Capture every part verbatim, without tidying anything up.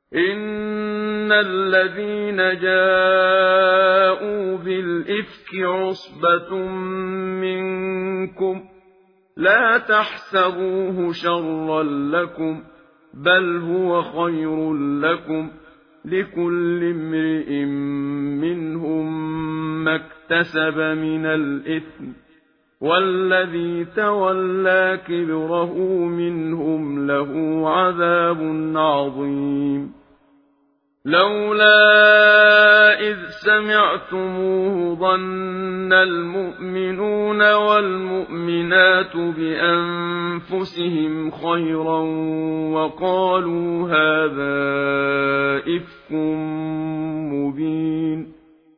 إن الذين جاءوا بالإفك عصبة منكم لا تحسبوه شرا لكم بل هو خير لكم لكل امرئ منهم ما اكتسب من الإثم والذي تولى كبره منهم له عذاب عظيم. لولا إذ سمعتموه ظن المؤمنون والمؤمنات بأنفسهم خيرا وقالوا هذا إفك مبين.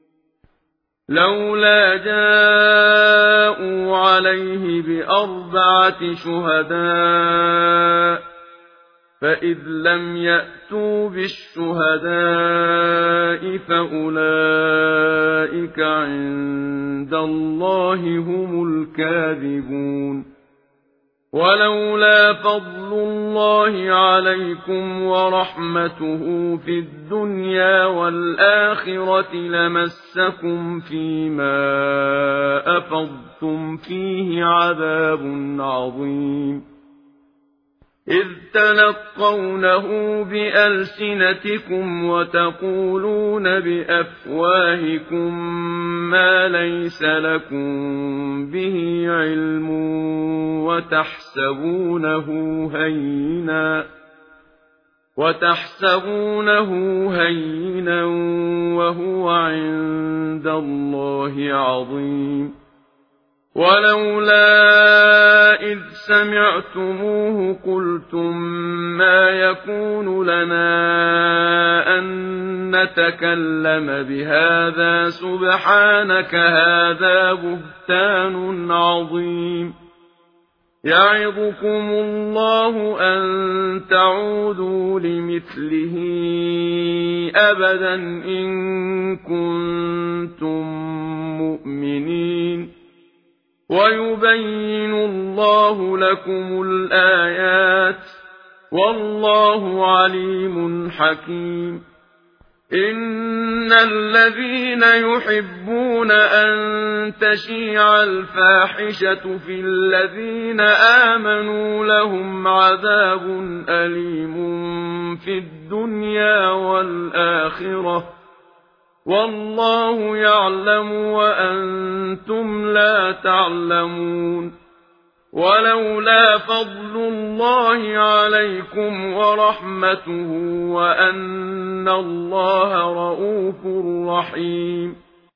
لولا جاءوا عليه بأربعة شهداء فإذ لم يأتوا بالشهداء فأولئك عند الله هم الكاذبون. ولولا فضل الله عليكم ورحمته في الدنيا والآخرة لمسكم فيما أفضتم فيه عذاب عظيم. إذ تلقونه بألسنتكم وتقولون بأفواهكم ما ليس لكم به علم وتحسبونه هينا وتحسبونه هينا وهو عند الله عظيم. ولولا إذ سمعتموه قلتم ما يكون لنا أن نتكلم بهذا سبحانك هذا بهتان عظيم. يعظكم الله أن تعودوا لمثله أبدا إن كنتم مؤمنين. ويبين الله لكم الآيات والله عليم حكيم. إن الذين يحبون أن تشيع الفاحشة في الذين آمنوا لهم عذاب أليم في الدنيا والآخرة والله يعلم وأنتم لا تعلمون. ولولا فضل الله عليكم ورحمته وأن الله رءوف رحيم.